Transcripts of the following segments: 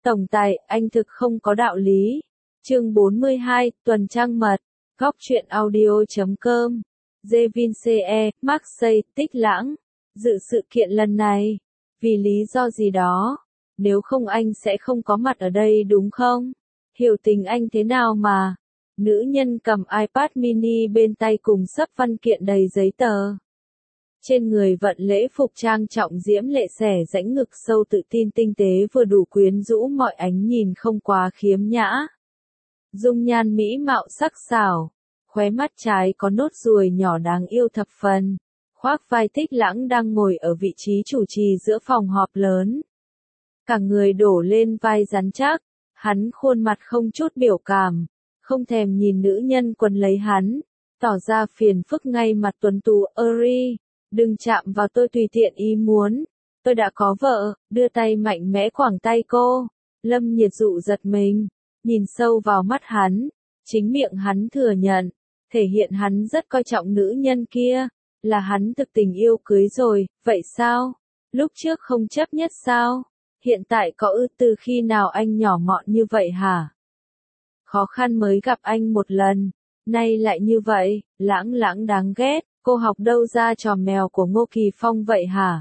Tổng tài, anh thực không có đạo lý. Chương 42, tuần trăng mật. Góc truyện audio.com. Vince, Marseille, Tích Lãng. Dự sự kiện lần này. Vì lý do gì đó. Nếu không anh sẽ không có mặt ở đây đúng không? Hiểu tình anh thế nào mà. Nữ nhân cầm iPad mini bên tay cùng sấp văn kiện đầy giấy tờ. Trên người vận lễ phục trang trọng diễm lệ xẻ rãnh ngực sâu tự tin tinh tế vừa đủ quyến rũ mọi ánh nhìn không quá khiếm nhã. Dung nhan mỹ mạo sắc sảo, khóe mắt trái có nốt ruồi nhỏ đáng yêu thập phần. Khoác vai Tích Lãng đang ngồi ở vị trí chủ trì giữa phòng họp lớn. Cả người đổ lên vai rắn chắc, hắn khuôn mặt không chút biểu cảm, không thèm nhìn nữ nhân quấn lấy hắn, tỏ ra phiền phức ngay mặt tuấn tú. Eri, đừng chạm vào tôi tùy tiện ý muốn, tôi đã có vợ. Đưa tay mạnh mẽ quẳng tay cô. Lâm Nhiệt Dụ giật mình, nhìn sâu vào mắt hắn, chính miệng hắn thừa nhận, thể hiện hắn rất coi trọng nữ nhân kia, là hắn thực tình yêu cưới rồi. Vậy sao? Lúc trước không chấp nhất sao? Hiện tại có từ khi nào anh nhỏ mọn như vậy hả? Khó khăn mới gặp anh một lần, nay lại như vậy. Lãng Lãng đáng ghét, cô học đâu ra trò mèo của Ngô Kỳ Phong vậy hả?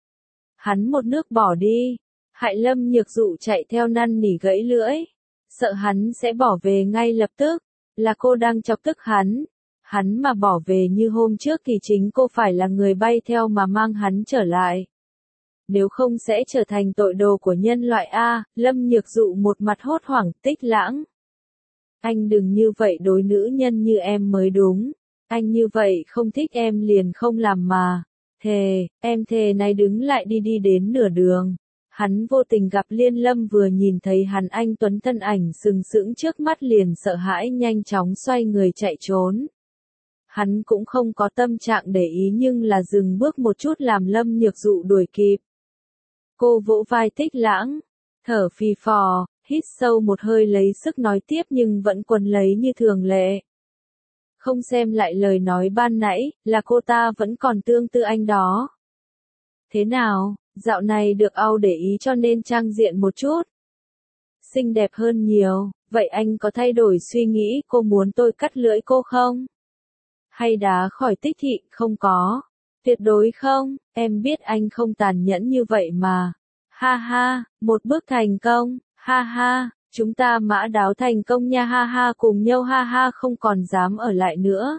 Hắn một nước bỏ đi, hại Lâm Nhược Dụ chạy theo năn nỉ gãy lưỡi, sợ hắn sẽ bỏ về ngay lập tức, là cô đang chọc tức hắn. Hắn mà bỏ về như hôm trước thì chính cô phải là người bay theo mà mang hắn trở lại. Nếu không sẽ trở thành tội đồ của nhân loại a. Lâm Nhược Dụ một mặt hốt hoảng. Tích Lãng, anh đừng như vậy đối nữ nhân như em mới đúng. Anh như vậy không thích em liền không làm mà. Thề, em thề này. Đứng lại đi đến nửa đường. Hắn vô tình gặp Liên Lâm vừa nhìn thấy hắn anh tuấn thân ảnh sừng sững trước mắt liền sợ hãi nhanh chóng xoay người chạy trốn. Hắn cũng không có tâm trạng để ý nhưng là dừng bước một chút làm Lâm Nhược Dụ đuổi kịp. Cô vỗ vai Tích Lãng, thở phì phò, hít sâu một hơi lấy sức nói tiếp nhưng vẫn quấn lấy như thường lệ. Không xem lại lời nói ban nãy, là cô ta vẫn còn tương tư anh đó. Thế nào, dạo này được au để ý cho nên trang diện một chút. Xinh đẹp hơn nhiều, vậy anh có thay đổi suy nghĩ cô muốn tôi cắt lưỡi cô không? Hay đá khỏi Tích thị? Không có. Tuyệt đối không, em biết anh không tàn nhẫn như vậy mà. Ha ha, một bước thành công, ha ha, chúng ta mã đáo thành công nha ha ha cùng nhau ha ha không còn dám ở lại nữa.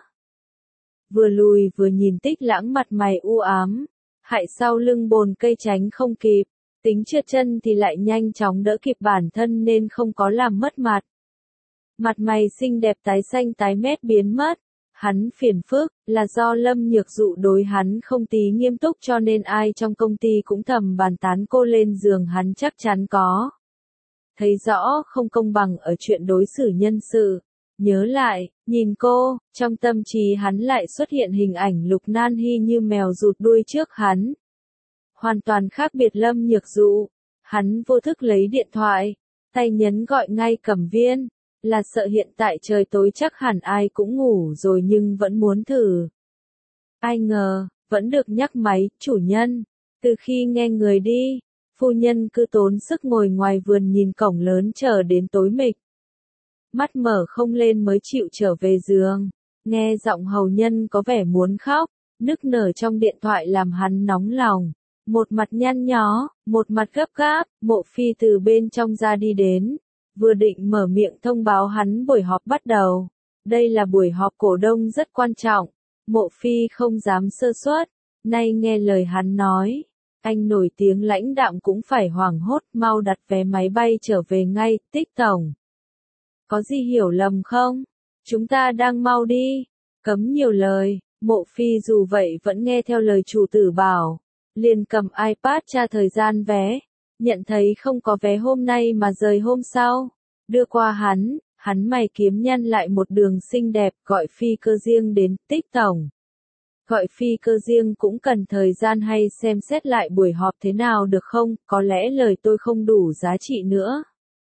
Vừa lùi vừa nhìn Tích Lãng mặt mày u ám, hại sau lưng bồn cây tránh không kịp, tính trượt chân thì lại nhanh chóng đỡ kịp bản thân nên không có làm mất mặt. Mặt mày xinh đẹp tái xanh tái mét biến mất. Hắn phiền phức, là do Lâm Nhược Dụ đối hắn không tí nghiêm túc cho nên ai trong công ty cũng thầm bàn tán cô lên giường hắn chắc chắn có. Thấy rõ không công bằng ở chuyện đối xử nhân sự. Nhớ lại, nhìn cô, trong tâm trí hắn lại xuất hiện hình ảnh Lục Nan Hy như mèo rụt đuôi trước hắn. Hoàn toàn khác biệt Lâm Nhược Dụ. Hắn vô thức lấy điện thoại, tay nhấn gọi ngay Cẩm Viên. Là sợ hiện tại trời tối chắc hẳn ai cũng ngủ rồi nhưng vẫn muốn thử. Ai ngờ, vẫn được nhắc máy. Chủ nhân, từ khi nghe người đi, phu nhân cứ tốn sức ngồi ngoài vườn nhìn cổng lớn chờ đến tối mịt. Mắt mở không lên mới chịu trở về giường. Nghe giọng hầu nhân có vẻ muốn khóc, nức nở trong điện thoại làm hắn nóng lòng. Một mặt nhăn nhó, một mặt gấp gáp, Mộ Phi từ bên trong ra đi đến. Vừa định mở miệng thông báo hắn buổi họp bắt đầu. Đây là buổi họp cổ đông rất quan trọng. Mộ Phi không dám sơ suất. Nay nghe lời hắn nói. Anh nổi tiếng lãnh đạm cũng phải hoảng hốt. Mau đặt vé máy bay trở về ngay. Tích tổng, có gì hiểu lầm không? Chúng ta đang mau đi. Cấm nhiều lời. Mộ Phi dù vậy vẫn nghe theo lời chủ tử bảo. Liền cầm iPad tra thời gian vé. Nhận thấy không có vé hôm nay mà rời hôm sau. Đưa qua hắn mày kiếm nhăn lại một đường xinh đẹp, gọi phi cơ riêng đến. Tích tổng, gọi phi cơ riêng cũng cần thời gian hay xem xét lại buổi họp thế nào được không? Có lẽ lời tôi không đủ giá trị nữa.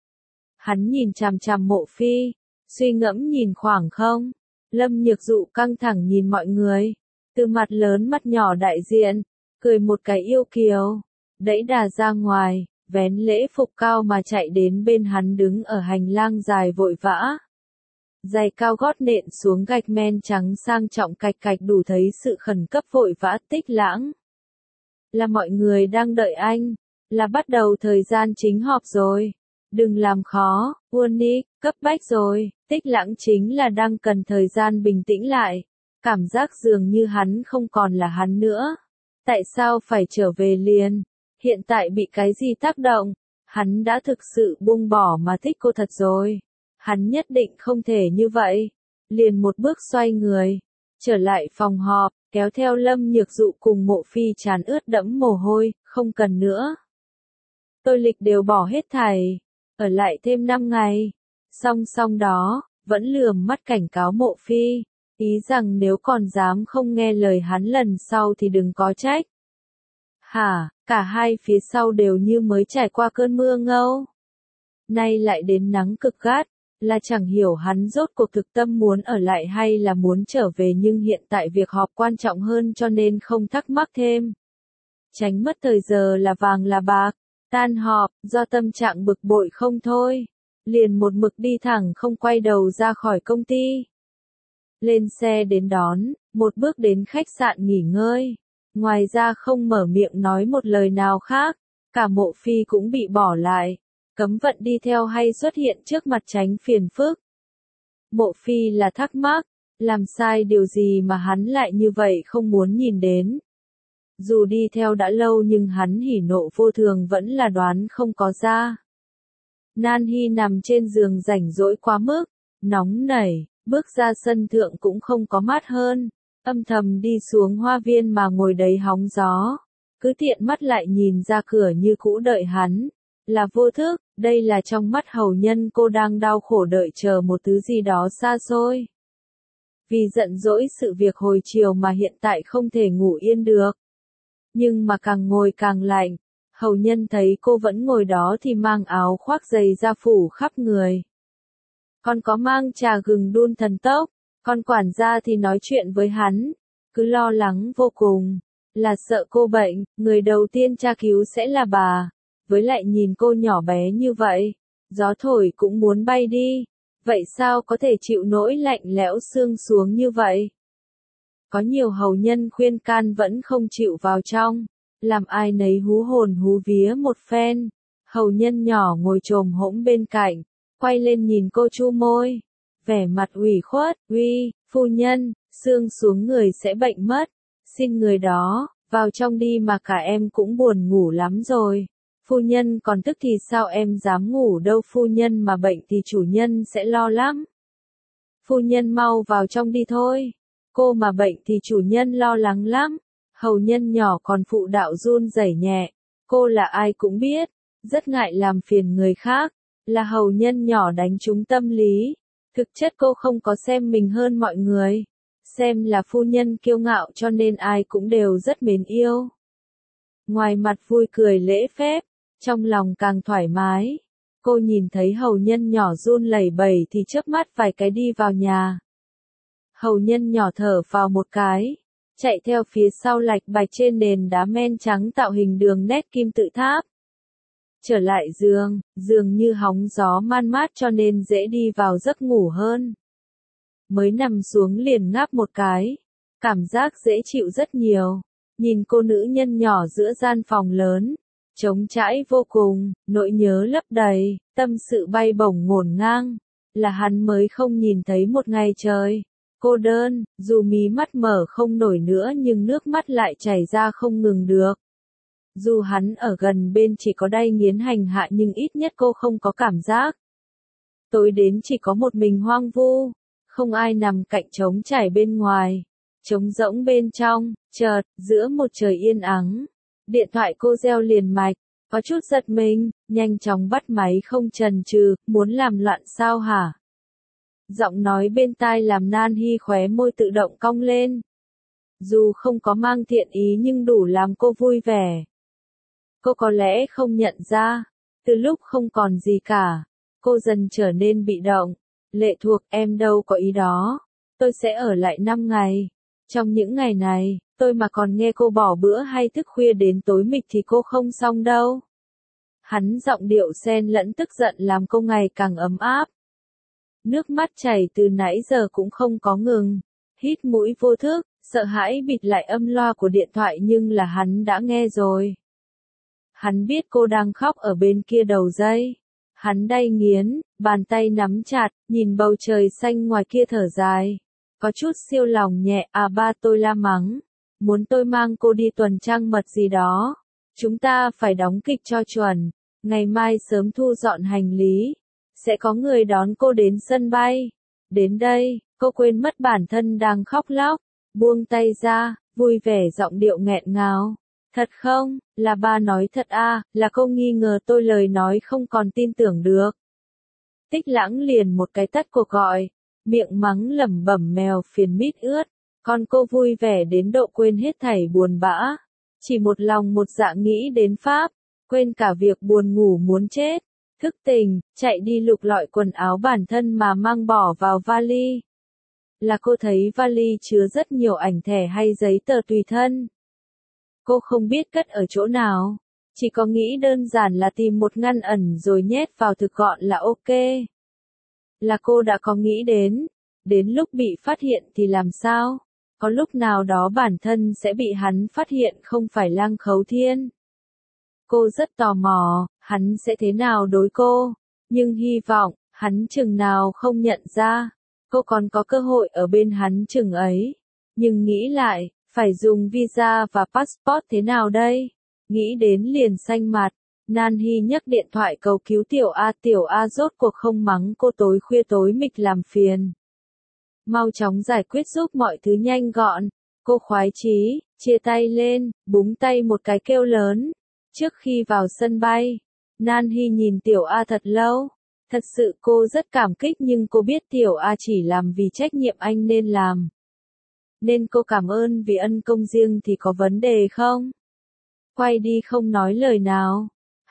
Hắn nhìn chằm chằm Mộ Phi, suy ngẫm nhìn khoảng không. Lâm Nhược Dụ căng thẳng nhìn mọi người, từ mặt lớn mắt nhỏ đại diện, cười một cái yêu kiều, đẩy đà ra ngoài, vén lễ phục cao mà chạy đến bên hắn đứng ở hành lang dài vội vã. Giày cao gót nện xuống gạch men trắng sang trọng cạch cạch đủ thấy sự khẩn cấp vội vã. Tích Lãng. Là mọi người đang đợi anh. Là bắt đầu thời gian chính họp rồi. Đừng làm khó, Unik, cấp bách rồi. Tích Lãng chính là đang cần thời gian bình tĩnh lại. Cảm giác dường như hắn không còn là hắn nữa. Tại sao phải trở về liền? Hiện tại bị cái gì tác động? Hắn đã thực sự buông bỏ mà thích cô thật rồi. Hắn nhất định không thể như vậy. Liền một bước xoay người. Trở lại phòng họp, kéo theo Lâm Nhược Dụ cùng Mộ Phi trán ướt đẫm mồ hôi, không cần nữa. Tôi lịch đều bỏ hết thảy. Ở lại thêm 5 ngày. Song song đó, vẫn lườm mắt cảnh cáo Mộ Phi. Ý rằng nếu còn dám không nghe lời hắn lần sau thì đừng có trách. Hả, cả hai phía sau đều như mới trải qua cơn mưa ngâu. Nay lại đến nắng cực gắt, là chẳng hiểu hắn rốt cuộc thực tâm muốn ở lại hay là muốn trở về, nhưng hiện tại việc họp quan trọng hơn cho nên không thắc mắc thêm. Tránh mất thời giờ là vàng là bạc. Tan họp, do tâm trạng bực bội không thôi. Liền một mực đi thẳng không quay đầu ra khỏi công ty. Lên xe đến đón, một bước đến khách sạn nghỉ ngơi. Ngoài ra không mở miệng nói một lời nào khác. Cả Mộ Phi cũng bị bỏ lại. Cấm vận đi theo hay xuất hiện trước mặt tránh phiền phức. Mộ Phi là thắc mắc. Làm sai điều gì mà hắn lại như vậy không muốn nhìn đến. Dù đi theo đã lâu nhưng hắn hỉ nộ vô thường vẫn là đoán không có ra. Nan Hy nằm trên giường rảnh rỗi quá mức. Nóng nảy, bước ra sân thượng cũng không có mát hơn. Âm thầm đi xuống hoa viên mà ngồi đấy hóng gió. Cứ tiện mắt lại nhìn ra cửa như cũ đợi hắn. Là vô thức, đây là trong mắt hầu nhân cô đang đau khổ đợi chờ một thứ gì đó xa xôi. Vì giận dỗi sự việc hồi chiều mà hiện tại không thể ngủ yên được. Nhưng mà càng ngồi càng lạnh. Hầu nhân thấy cô vẫn ngồi đó thì mang áo khoác dày ra phủ khắp người. Con có mang trà gừng đun thần tốc. Con quản gia thì nói chuyện với hắn. Cứ lo lắng vô cùng. Là sợ cô bệnh, người đầu tiên tra cứu sẽ là bà. Với lại nhìn cô nhỏ bé như vậy. Gió thổi cũng muốn bay đi. Vậy sao có thể chịu nỗi lạnh lẽo xương xuống như vậy? Có nhiều hầu nhân khuyên can vẫn không chịu vào trong. Làm ai nấy hú hồn hú vía một phen. Hầu nhân nhỏ ngồi chồm hỗn bên cạnh. Quay lên nhìn cô chu môi. Vẻ mặt ủy khuất, uy, phu nhân, xương xuống người sẽ bệnh mất. Xin người đó, vào trong đi mà cả em cũng buồn ngủ lắm rồi. Phu nhân còn tức thì sao em dám ngủ đâu, phu nhân mà bệnh thì chủ nhân sẽ lo lắm. Phu nhân mau vào trong đi thôi. Cô mà bệnh thì chủ nhân lo lắng lắm. Hầu nhân nhỏ còn phụ đạo run rẩy nhẹ. Cô là ai cũng biết. Rất ngại làm phiền người khác. Là hầu nhân nhỏ đánh trúng tâm lý. Thực chất cô không có xem mình hơn mọi người. Xem là phu nhân kiêu ngạo cho nên ai cũng đều rất mến yêu. Ngoài mặt vui cười lễ phép. Trong lòng càng thoải mái. Cô nhìn thấy hầu nhân nhỏ run lẩy bẩy thì chớp mắt vài cái đi vào nhà. Hầu nhân nhỏ thở vào một cái. Chạy theo phía sau lạch bạch trên nền đá men trắng tạo hình đường nét kim tự tháp. Trở lại giường, dường như hóng gió man mát cho nên dễ đi vào giấc ngủ hơn. Mới nằm xuống liền ngáp một cái. Cảm giác dễ chịu rất nhiều. Nhìn cô nữ nhân nhỏ giữa gian phòng lớn. Trống trải vô cùng, nỗi nhớ lấp đầy, tâm sự bay bổng ngổn ngang. Là hắn mới không nhìn thấy một ngày trời. Cô đơn, dù mí mắt mở không nổi nữa nhưng nước mắt lại chảy ra không ngừng được. Dù hắn ở gần bên chỉ có đay nghiến hành hạ nhưng ít nhất cô không có cảm giác. Tối đến chỉ có một mình hoang vu, không ai nằm cạnh trống trải bên ngoài, trống rỗng bên trong, chợt, giữa một trời yên ắng. Điện thoại cô reo liền mạch, có chút giật mình, nhanh chóng bắt máy không chần chừ, muốn làm loạn sao hả? Giọng nói bên tai làm Nan Hy khóe môi tự động cong lên. Dù không có mang thiện ý nhưng đủ làm cô vui vẻ. Cô có lẽ không nhận ra, từ lúc không còn gì cả, cô dần trở nên bị động. Lệ thuộc, em đâu có ý đó. Tôi sẽ ở lại 5 ngày. Trong những ngày này, tôi mà còn nghe cô bỏ bữa hay thức khuya đến tối mịt thì cô không xong đâu. Hắn giọng điệu xen lẫn tức giận làm cô ngày càng ấm áp. Nước mắt chảy từ nãy giờ cũng không có ngừng. Hít mũi vô thức, sợ hãi bịt lại âm loa của điện thoại nhưng là hắn đã nghe rồi. Hắn biết cô đang khóc ở bên kia đầu dây. Hắn đay nghiến, bàn tay nắm chặt, nhìn bầu trời xanh ngoài kia thở dài. Có chút siêu lòng nhẹ, ba tôi la mắng. Muốn tôi mang cô đi tuần trăng mật gì đó. Chúng ta phải đóng kịch cho chuẩn. Ngày mai sớm thu dọn hành lý. Sẽ có người đón cô đến sân bay. Đến đây, cô quên mất bản thân đang khóc lóc. Buông tay ra, vui vẻ giọng điệu nghẹn ngào. Thật không, là ba nói thật là cô nghi ngờ tôi lời nói không còn tin tưởng được. Tích Lãng liền một cái tắt cuộc gọi, miệng mắng lẩm bẩm mèo phiền mít ướt, con cô vui vẻ đến độ quên hết thảy buồn bã. Chỉ một lòng một dạ nghĩ đến Pháp, quên cả việc buồn ngủ muốn chết, thức tỉnh, chạy đi lục lọi quần áo bản thân mà mang bỏ vào vali. Là cô thấy vali chứa rất nhiều ảnh thẻ hay giấy tờ tùy thân. Cô không biết cất ở chỗ nào, chỉ có nghĩ đơn giản là tìm một ngăn ẩn rồi nhét vào thực gọn là ok. Là cô đã có nghĩ đến lúc bị phát hiện thì làm sao? Có lúc nào đó bản thân sẽ bị hắn phát hiện không phải Lăng Khấu Thiên. Cô rất tò mò, hắn sẽ thế nào đối cô, nhưng hy vọng, hắn chừng nào không nhận ra, cô còn có cơ hội ở bên hắn chừng ấy. Nhưng nghĩ lại, phải dùng visa và passport thế nào đây? Nghĩ đến liền xanh mặt, Nan Hy nhấc điện thoại cầu cứu Tiểu A rốt cuộc không mắng cô tối khuya tối mịt làm phiền. Mau chóng giải quyết giúp mọi thứ nhanh gọn, cô khoái chí, chia tay lên, búng tay một cái kêu lớn. Trước khi vào sân bay, Nan Hy nhìn Tiểu A thật lâu. Thật sự cô rất cảm kích nhưng cô biết Tiểu A chỉ làm vì trách nhiệm anh nên làm. Nên cô cảm ơn vì ân công riêng thì có vấn đề không? Quay đi không nói lời nào.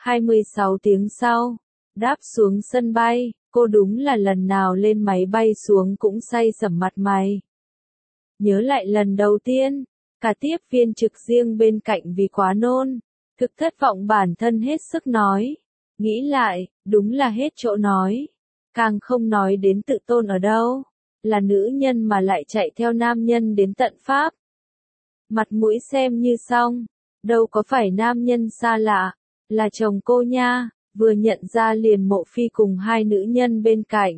26 tiếng sau, đáp xuống sân bay, cô đúng là lần nào lên máy bay xuống cũng say sẩm mặt mày. Nhớ lại lần đầu tiên, cả tiếp viên trực riêng bên cạnh vì quá nôn, thực thất vọng bản thân hết sức nói. Nghĩ lại, đúng là hết chỗ nói. Càng không nói đến tự tôn ở đâu. Là nữ nhân mà lại chạy theo nam nhân đến tận Pháp. Mặt mũi xem như xong. Đâu có phải nam nhân xa lạ. Là chồng cô nha. Vừa nhận ra liền Mộ Phi cùng hai nữ nhân bên cạnh.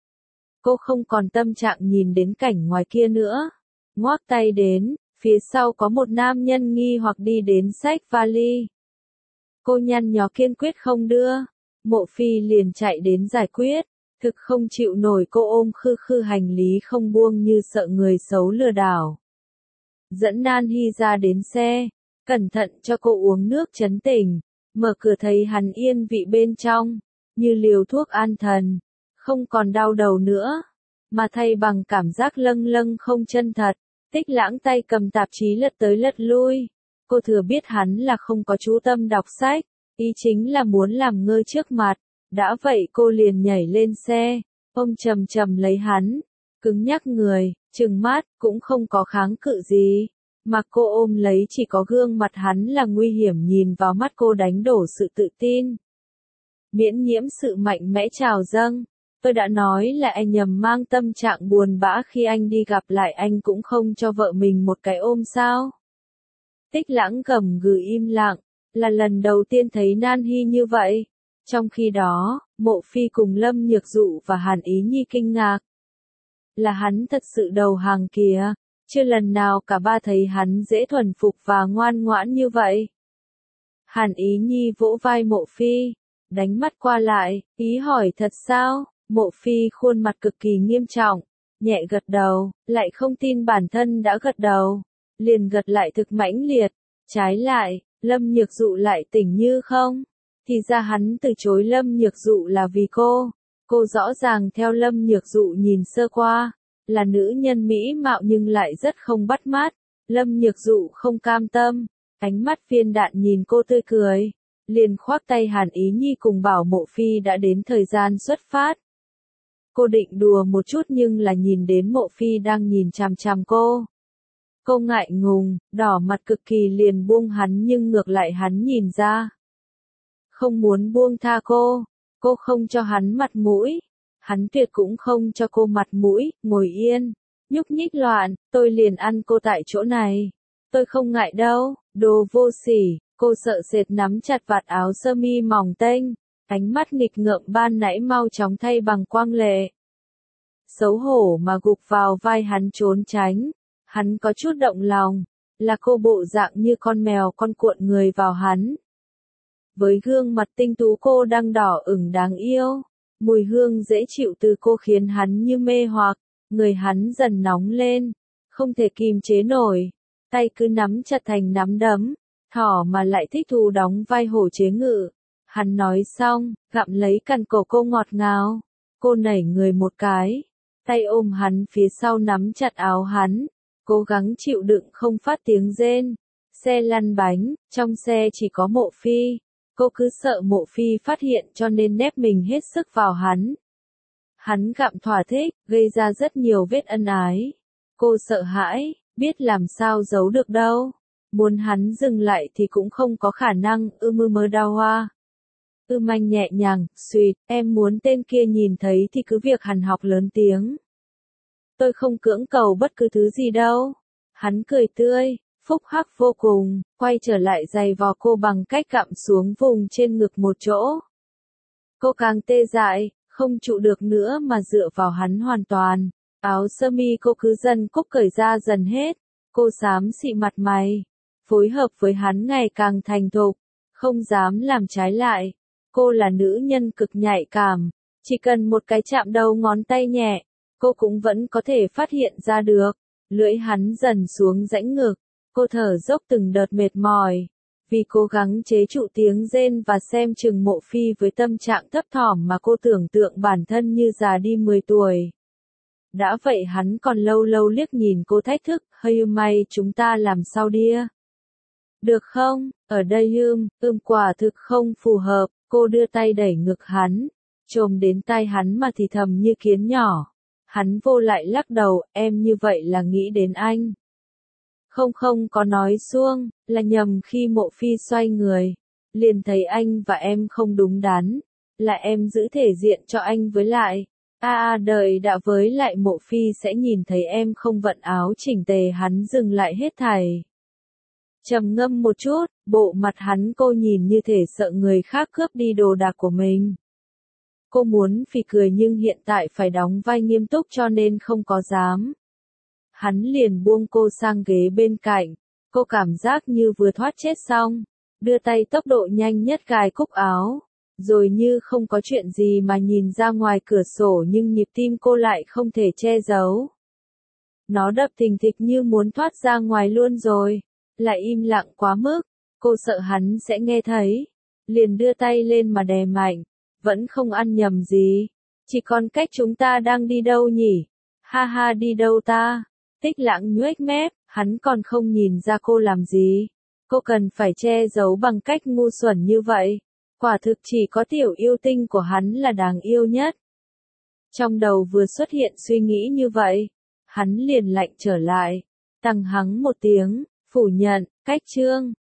Cô không còn tâm trạng nhìn đến cảnh ngoài kia nữa. Ngoác tay đến, phía sau có một nam nhân nghi hoặc đi đến xách vali. Cô nhăn nhó kiên quyết không đưa. Mộ Phi liền chạy đến giải quyết. Thực không chịu nổi cô ôm khư khư hành lý không buông như sợ người xấu lừa đảo. Dẫn Nan Hy ra đến xe, cẩn thận cho cô uống nước trấn tỉnh, mở cửa thấy hắn yên vị bên trong, như liều thuốc an thần, không còn đau đầu nữa, mà thay bằng cảm giác lâng lâng không chân thật. Tích Lãng tay cầm tạp chí lật tới lật lui, cô thừa biết hắn là không có chú tâm đọc sách, ý chính là muốn làm ngơ trước mặt. Đã vậy cô liền nhảy lên xe, ôm chầm chầm lấy hắn, cứng nhắc người, trừng mắt, cũng không có kháng cự gì. Mà cô ôm lấy chỉ có gương mặt hắn là nguy hiểm nhìn vào mắt cô đánh đổ sự tự tin. Miễn nhiễm sự mạnh mẽ trào dâng. Tôi đã nói là anh nhầm mang tâm trạng buồn bã khi anh đi gặp lại anh cũng không cho vợ mình một cái ôm sao. Tích Lãng gầm gừ im lặng, là lần đầu tiên thấy Nan Hy như vậy. Trong khi đó, Mộ Phi cùng Lâm Nhược Dụ và Hàn Ý Nhi kinh ngạc. Là hắn thật sự đầu hàng kìa, chưa lần nào cả ba thấy hắn dễ thuần phục và ngoan ngoãn như vậy. Hàn Ý Nhi vỗ vai Mộ Phi, đánh mắt qua lại, ý hỏi thật sao? Mộ Phi khuôn mặt cực kỳ nghiêm trọng, nhẹ gật đầu, lại không tin bản thân đã gật đầu, liền gật lại thực mãnh liệt. Trái lại, Lâm Nhược Dụ lại tỉnh như không. Thì ra hắn từ chối Lâm Nhược Dụ là vì cô rõ ràng theo Lâm Nhược Dụ nhìn sơ qua, là nữ nhân mỹ mạo nhưng lại rất không bắt mắt. Lâm Nhược Dụ không cam tâm, ánh mắt viên đạn nhìn cô tươi cười, liền khoác tay Hàn Ý Nhi cùng bảo Mộ Phi đã đến thời gian xuất phát. Cô định đùa một chút nhưng là nhìn đến Mộ Phi đang nhìn chằm chằm cô. Cô ngại ngùng, đỏ mặt cực kỳ liền buông hắn nhưng ngược lại hắn nhìn ra. không muốn buông tha cô không cho hắn mặt mũi, hắn tuyệt cũng không cho cô mặt mũi, ngồi yên, nhúc nhích loạn, tôi liền ăn cô tại chỗ này, tôi không ngại đâu, đồ vô sỉ, cô sợ sệt nắm chặt vạt áo sơ mi mỏng tênh, ánh mắt nghịch ngợm ban nãy mau chóng thay bằng quang lệ. Xấu hổ mà gục vào vai hắn trốn tránh, hắn có chút động lòng, là cô bộ dạng như con mèo con cuộn người vào hắn. Với gương mặt tinh tú cô đang đỏ ửng đáng yêu, mùi hương dễ chịu từ cô khiến hắn như mê hoặc, người hắn dần nóng lên, không thể kìm chế nổi, tay cứ nắm chặt thành nắm đấm, thỏ mà lại thích thú đóng vai hổ chế ngự. Hắn nói xong, gặm lấy cằm cổ cô ngọt ngào, cô nảy người một cái, tay ôm hắn phía sau nắm chặt áo hắn, cố gắng chịu đựng không phát tiếng rên. Xe lăn bánh, trong xe chỉ có Mộ Phi, cô cứ sợ Mộ Phi phát hiện cho nên nép mình hết sức vào hắn. Hắn gặm thỏa thích, gây ra rất nhiều vết ân ái. Cô sợ hãi, biết làm sao giấu được đâu. Muốn hắn dừng lại thì cũng không có khả năng, mơ đào hoa. Anh nhẹ nhàng, suýt, em muốn tên kia nhìn thấy thì cứ việc hằn học lớn tiếng. Tôi không cưỡng cầu bất cứ thứ gì đâu. Hắn cười tươi, phúc hắc vô cùng, quay trở lại giày vò cô bằng cách gặm xuống vùng trên ngực một chỗ. Cô càng tê dại, không trụ được nữa mà dựa vào hắn hoàn toàn. Áo sơ mi cô cứ dần cúc cởi ra dần hết. Cô xám xị mặt mày, phối hợp với hắn ngày càng thành thục, không dám làm trái lại. Cô là nữ nhân cực nhạy cảm, chỉ cần một cái chạm đầu ngón tay nhẹ, cô cũng vẫn có thể phát hiện ra được. Lưỡi hắn dần xuống rãnh ngực, cô thở dốc từng đợt mệt mỏi, vì cố gắng chế trụ tiếng rên và xem chừng Mộ Phi với tâm trạng thấp thỏm mà cô tưởng tượng bản thân như già đi 10 tuổi. Đã vậy hắn còn lâu lâu liếc nhìn cô thách thức, hơi may chúng ta làm sao đia. Được không, ở đây quả thực không phù hợp, cô đưa tay đẩy ngực hắn, chồm đến tai hắn mà thì thầm như kiến nhỏ. Hắn vô lại lắc đầu, em như vậy là nghĩ đến anh. Không có nói xuông, là nhầm khi Mộ Phi xoay người, liền thấy anh và em không đúng đắn, là em giữ thể diện cho anh với lại. Đợi đã với lại Mộ Phi sẽ nhìn thấy em không vận áo chỉnh tề hắn dừng lại hết thảy. Trầm ngâm một chút, bộ mặt hắn cô nhìn như thể sợ người khác cướp đi đồ đạc của mình. Cô muốn phì cười nhưng hiện tại phải đóng vai nghiêm túc cho nên không có dám. Hắn liền buông cô sang ghế bên cạnh, cô cảm giác như vừa thoát chết xong, đưa tay tốc độ nhanh nhất gài cúc áo, rồi như không có chuyện gì mà nhìn ra ngoài cửa sổ nhưng nhịp tim cô lại không thể che giấu. Nó đập thình thịch như muốn thoát ra ngoài luôn rồi, lại im lặng quá mức, cô sợ hắn sẽ nghe thấy, liền đưa tay lên mà đè mạnh, vẫn không ăn nhầm gì, chỉ còn cách chúng ta đang đi đâu nhỉ? Ha ha đi đâu ta? Tích Lãng nhoếch mép, hắn còn không nhìn ra cô làm gì. Cô cần phải che giấu bằng cách ngu xuẩn như vậy. Quả thực chỉ có tiểu yêu tinh của hắn là đáng yêu nhất. Trong đầu vừa xuất hiện suy nghĩ như vậy, hắn liền lạnh trở lại, tăng hắng một tiếng, phủ nhận, cách chương.